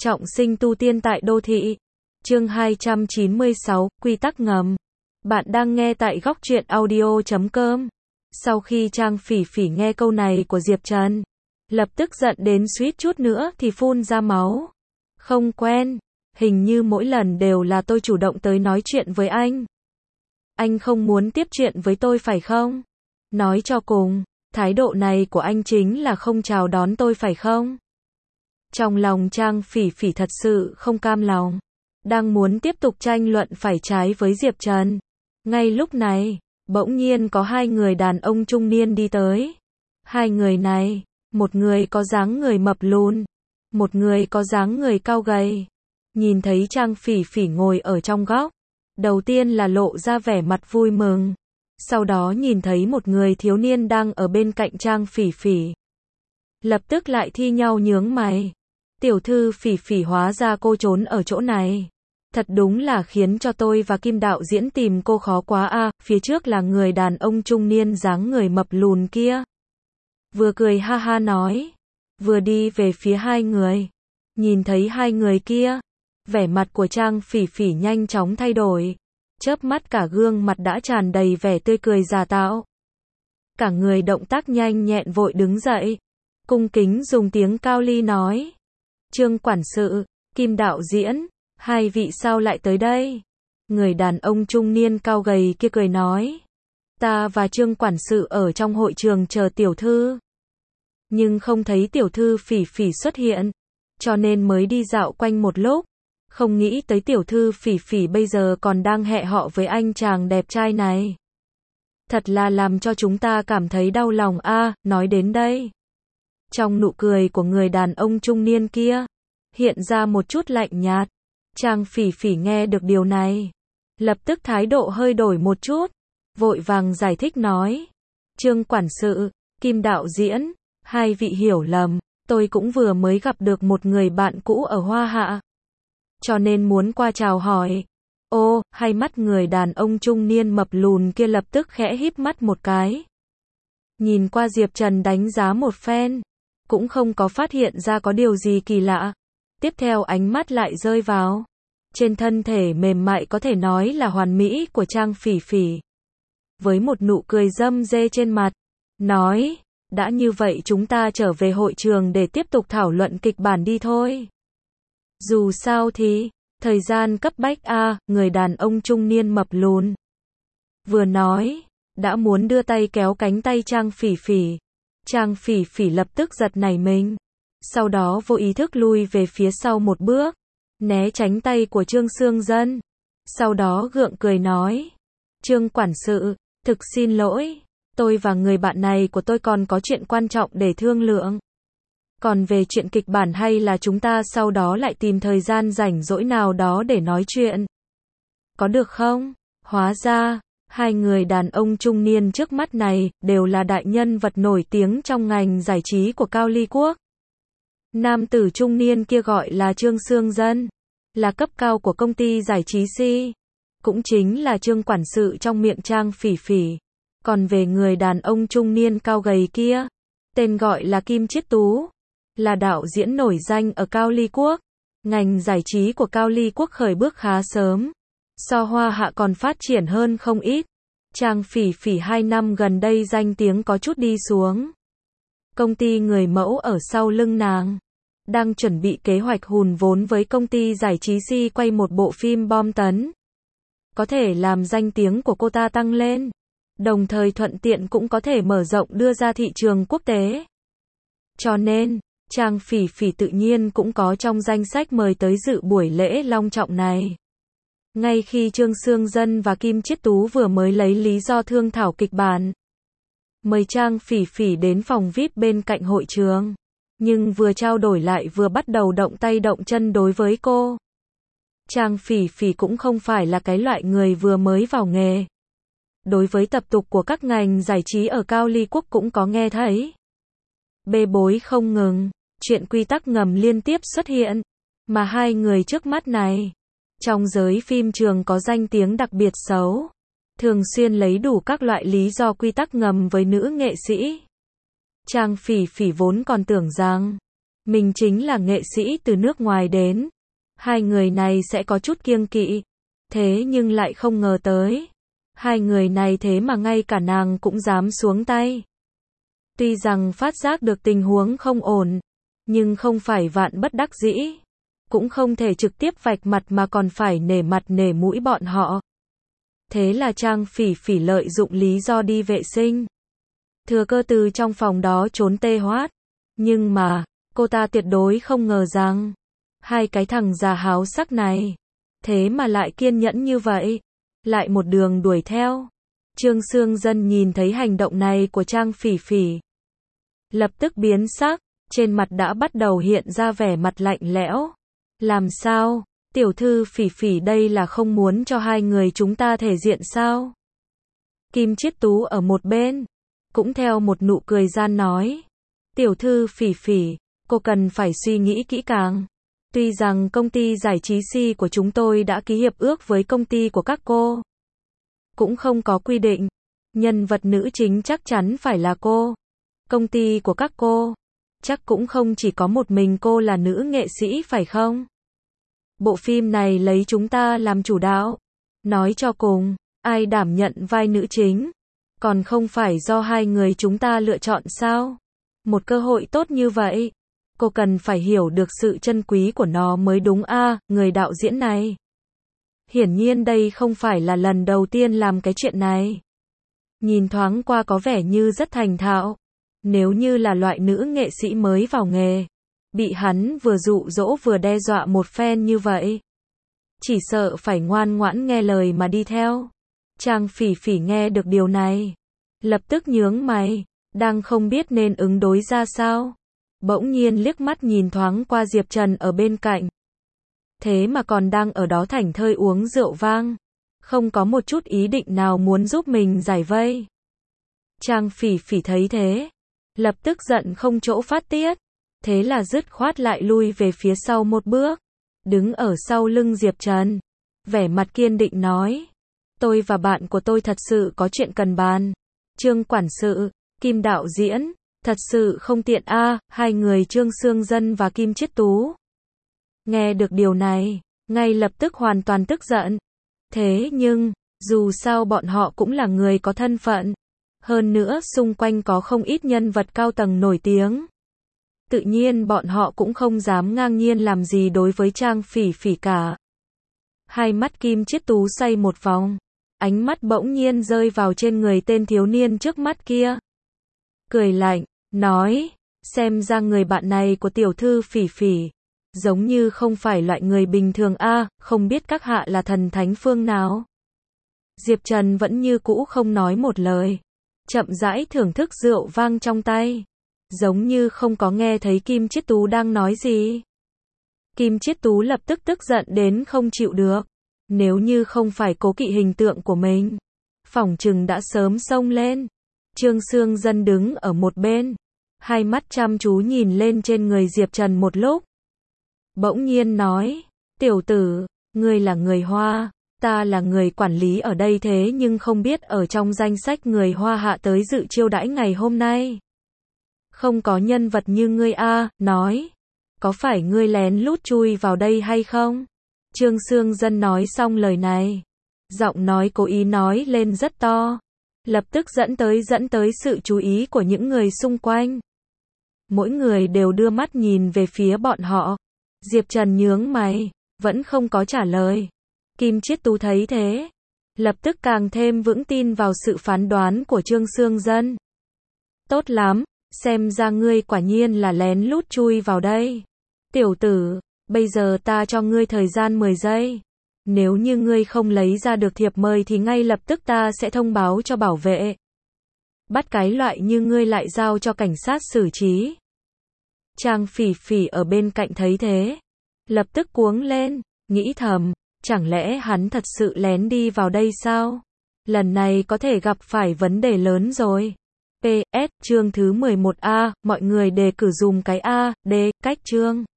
Trọng sinh tu tiên tại đô thị. Chương 296, quy tắc ngầm. Bạn đang nghe tại góc truyện audio.com. Sau khi Trang Phỉ Phỉ nghe câu này của Diệp Trần, lập tức giận đến suýt chút nữa thì phun ra máu. Không quen, hình như mỗi lần đều là tôi chủ động tới nói chuyện với anh. Anh không muốn tiếp chuyện với tôi phải không? Nói cho cùng, thái độ này của anh chính là không chào đón tôi phải không? Trong lòng Trang Phỉ Phỉ thật sự không cam lòng, đang muốn tiếp tục tranh luận phải trái với Diệp Trần. Ngay lúc này, bỗng nhiên có hai người đàn ông trung niên đi tới. Hai người này, một người có dáng người mập lùn, một người có dáng người cao gầy. Nhìn thấy Trang Phỉ Phỉ ngồi ở trong góc, đầu tiên là lộ ra vẻ mặt vui mừng. Sau đó nhìn thấy một người thiếu niên đang ở bên cạnh Trang Phỉ Phỉ, lập tức lại thi nhau nhướng mày. Tiểu thư Phỉ Phỉ, hóa ra cô trốn ở chỗ này. Thật đúng là khiến cho tôi và Kim đạo diễn tìm cô khó quá a. Phía trước là người đàn ông trung niên dáng người mập lùn kia. Vừa cười ha ha nói, vừa đi về phía hai người. Nhìn thấy hai người kia, vẻ mặt của Trang Phỉ Phỉ nhanh chóng thay đổi. Chớp mắt cả gương mặt đã tràn đầy vẻ tươi cười giả tạo. Cả người động tác nhanh nhẹn vội đứng dậy, cung kính dùng tiếng cao ly nói: Trương quản sự, Kim đạo diễn, hai vị sao lại tới đây? Người đàn ông trung niên cao gầy kia cười nói: Ta và Trương quản sự ở trong hội trường chờ tiểu thư, nhưng không thấy tiểu thư Phỉ Phỉ xuất hiện, cho nên mới đi dạo quanh một lúc. Không nghĩ tới tiểu thư Phỉ Phỉ bây giờ còn đang hẹn họ với anh chàng đẹp trai này. Thật là làm cho chúng ta cảm thấy đau lòng a. Nói đến đây, trong nụ cười của người đàn ông trung niên kia hiện ra một chút lạnh nhạt. Trang Phỉ Phỉ nghe được điều này, lập tức thái độ hơi đổi một chút, vội vàng giải thích nói: Trương quản sự, Kim đạo diễn, hai vị hiểu lầm, tôi cũng vừa mới gặp được một người bạn cũ ở Hoa Hạ, cho nên muốn qua chào hỏi. Ô, hai mắt người đàn ông trung niên mập lùn kia lập tức khẽ híp mắt một cái. Nhìn qua Diệp Trần đánh giá một phen, cũng không có phát hiện ra có điều gì kỳ lạ. Tiếp theo ánh mắt lại rơi vào trên thân thể mềm mại có thể nói là hoàn mỹ của Trang Phỉ Phỉ. Với một nụ cười râm rê trên mặt, nói: Đã như vậy chúng ta trở về hội trường để tiếp tục thảo luận kịch bản đi thôi. Dù sao thì, thời gian cấp bách a. Người đàn ông trung niên mập lùn vừa nói, đã muốn đưa tay kéo cánh tay Trang Phỉ Phỉ. Trang Phỉ Phỉ lập tức giật nảy mình, sau đó vô ý thức lui về phía sau một bước, né tránh tay của Trương Sương Dân. Sau đó gượng cười nói: Trương quản sự, thực xin lỗi, tôi và người bạn này của tôi còn có chuyện quan trọng để thương lượng. Còn về chuyện kịch bản hay là chúng ta sau đó lại tìm thời gian rảnh rỗi nào đó để nói chuyện, có được không? Hóa ra, hai người đàn ông trung niên trước mắt này đều là đại nhân vật nổi tiếng trong ngành giải trí của Cao Ly Quốc. Nam tử trung niên kia gọi là Trương Sương Dân, là cấp cao của công ty giải trí Si, cũng chính là Trương quản sự trong miệng Trang Phỉ Phỉ. Còn về người đàn ông trung niên cao gầy kia, tên gọi là Kim Chiết Tú, là đạo diễn nổi danh ở Cao Ly Quốc. Ngành giải trí của Cao Ly Quốc khởi bước khá sớm, so Hoa Hạ còn phát triển hơn không ít. Trang Phỉ Phỉ 2 năm gần đây danh tiếng có chút đi xuống. Công ty người mẫu ở sau lưng nàng đang chuẩn bị kế hoạch hùn vốn với công ty giải trí Si quay một bộ phim bom tấn, có thể làm danh tiếng của cô ta tăng lên, đồng thời thuận tiện cũng có thể mở rộng đưa ra thị trường quốc tế. Cho nên, Trang Phỉ Phỉ tự nhiên cũng có trong danh sách mời tới dự buổi lễ long trọng này. Ngay khi Trương Sương Dân và Kim Chiết Tú vừa mới lấy lý do thương thảo kịch bản, mời Trang Phỉ Phỉ đến phòng VIP bên cạnh hội trường, nhưng vừa trao đổi lại vừa bắt đầu động tay động chân đối với cô. Trang Phỉ Phỉ cũng không phải là cái loại người vừa mới vào nghề. Đối với tập tục của các ngành giải trí ở Cao Ly Quốc cũng có nghe thấy. Bê bối không ngừng, chuyện quy tắc ngầm liên tiếp xuất hiện, mà hai người trước mắt này, trong giới phim trường có danh tiếng đặc biệt xấu, thường xuyên lấy đủ các loại lý do quy tắc ngầm với nữ nghệ sĩ. Trang Phỉ Phỉ vốn còn tưởng rằng mình chính là nghệ sĩ từ nước ngoài đến. Hai người này sẽ có chút kiêng kỵ. Thế nhưng lại không ngờ tới. Hai người này thế mà ngay cả nàng cũng dám xuống tay. Tuy rằng phát giác được tình huống không ổn, nhưng không phải vạn bất đắc dĩ. Cũng không thể trực tiếp vạch mặt mà còn phải nể mặt nể mũi bọn họ. Thế là Trang Phỉ Phỉ lợi dụng lý do đi vệ sinh. Thừa cơ từ trong phòng đó trốn tê hoát. Nhưng mà, cô ta tuyệt đối không ngờ rằng, hai cái thằng già háo sắc này, thế mà lại kiên nhẫn như vậy. Lại một đường đuổi theo. Trương Sương Dân nhìn thấy hành động này của Trang Phỉ Phỉ. Lập tức biến sắc, trên mặt đã bắt đầu hiện ra vẻ mặt lạnh lẽo. Làm sao? Tiểu thư Phỉ Phỉ đây là không muốn cho hai người chúng ta thể diện sao? Kim Chiết Tú ở một bên, cũng theo một nụ cười gian nói. Tiểu thư Phỉ Phỉ, cô cần phải suy nghĩ kỹ càng. Tuy rằng công ty giải trí Si của chúng tôi đã ký hiệp ước với công ty của các cô. Cũng không có quy định, nhân vật nữ chính chắc chắn phải là cô. Công ty của các cô, chắc cũng không chỉ có một mình cô là nữ nghệ sĩ phải không? Bộ phim này lấy chúng ta làm chủ đạo. Nói cho cùng, ai đảm nhận vai nữ chính? Còn không phải do hai người chúng ta lựa chọn sao? Một cơ hội tốt như vậy, cô cần phải hiểu được sự chân quý của nó mới đúng a, người đạo diễn này. Hiển nhiên đây không phải là lần đầu tiên làm cái chuyện này. Nhìn thoáng qua có vẻ như rất thành thạo. Nếu như là loại nữ nghệ sĩ mới vào nghề, bị hắn vừa dụ dỗ vừa đe dọa một phen như vậy, chỉ sợ phải ngoan ngoãn nghe lời mà đi theo. Trang Phỉ Phỉ nghe được điều này, lập tức nhướng mày, đang không biết nên ứng đối ra sao. Bỗng nhiên liếc mắt nhìn thoáng qua Diệp Trần ở bên cạnh. Thế mà còn đang ở đó thảnh thơi uống rượu vang, không có một chút ý định nào muốn giúp mình giải vây. Trang Phỉ Phỉ thấy thế, lập tức giận không chỗ phát tiết. Thế là dứt khoát lại lui về phía sau một bước, đứng ở sau lưng Diệp Trần, vẻ mặt kiên định nói. Tôi và bạn của tôi thật sự có chuyện cần bàn. Trương quản sự, Kim đạo diễn, thật sự không tiện a. Hai người Trương Sương Dân và Kim Chiết Tú nghe được điều này, ngay lập tức hoàn toàn tức giận. Thế nhưng, dù sao bọn họ cũng là người có thân phận. Hơn nữa xung quanh có không ít nhân vật cao tầng nổi tiếng. Tự nhiên bọn họ cũng không dám ngang nhiên làm gì đối với Trang Phỉ Phỉ cả. Hai mắt Kim Chiết Tú xoay một vòng, ánh mắt bỗng nhiên rơi vào trên người tên thiếu niên trước mắt kia. Cười lạnh, nói, xem ra người bạn này của tiểu thư Phỉ Phỉ, giống như không phải loại người bình thường a, không biết các hạ là thần thánh phương nào. Diệp Trần vẫn như cũ không nói một lời, chậm rãi thưởng thức rượu vang trong tay, giống như không có nghe thấy Kim Chiết Tú đang nói gì. Kim Chiết Tú lập tức tức giận đến không chịu được. Nếu như không phải cố kỵ hình tượng của mình, phỏng chừng đã sớm xông lên. Trương Sương Dân đứng ở một bên, hai mắt chăm chú nhìn lên trên người Diệp Trần một lúc. Bỗng nhiên nói, tiểu tử, ngươi là người Hoa, ta là người quản lý ở đây thế nhưng không biết ở trong danh sách người Hoa hạ tới dự chiêu đãi ngày hôm nay. Không có nhân vật như ngươi a, nói, có phải ngươi lén lút chui vào đây hay không? Trương Sương Dân nói xong lời này, giọng nói cố ý nói lên rất to, lập tức dẫn tới sự chú ý của những người xung quanh. Mỗi người đều đưa mắt nhìn về phía bọn họ. Diệp Trần nhướng mày, vẫn không có trả lời. Kim Chiết Tú thấy thế, lập tức càng thêm vững tin vào sự phán đoán của Trương Sương Dân. Tốt lắm, xem ra ngươi quả nhiên là lén lút chui vào đây. Tiểu tử, bây giờ ta cho ngươi thời gian 10 giây. Nếu như ngươi không lấy ra được thiệp mời thì ngay lập tức ta sẽ thông báo cho bảo vệ. Bắt cái loại như ngươi lại giao cho cảnh sát xử trí. Trang Phỉ Phỉ ở bên cạnh thấy thế, lập tức cuống lên, nghĩ thầm, chẳng lẽ hắn thật sự lén đi vào đây sao? Lần này có thể gặp phải vấn đề lớn rồi. PS, chương thứ 11A, mọi người đề cử dùm cái A, D, cách chương.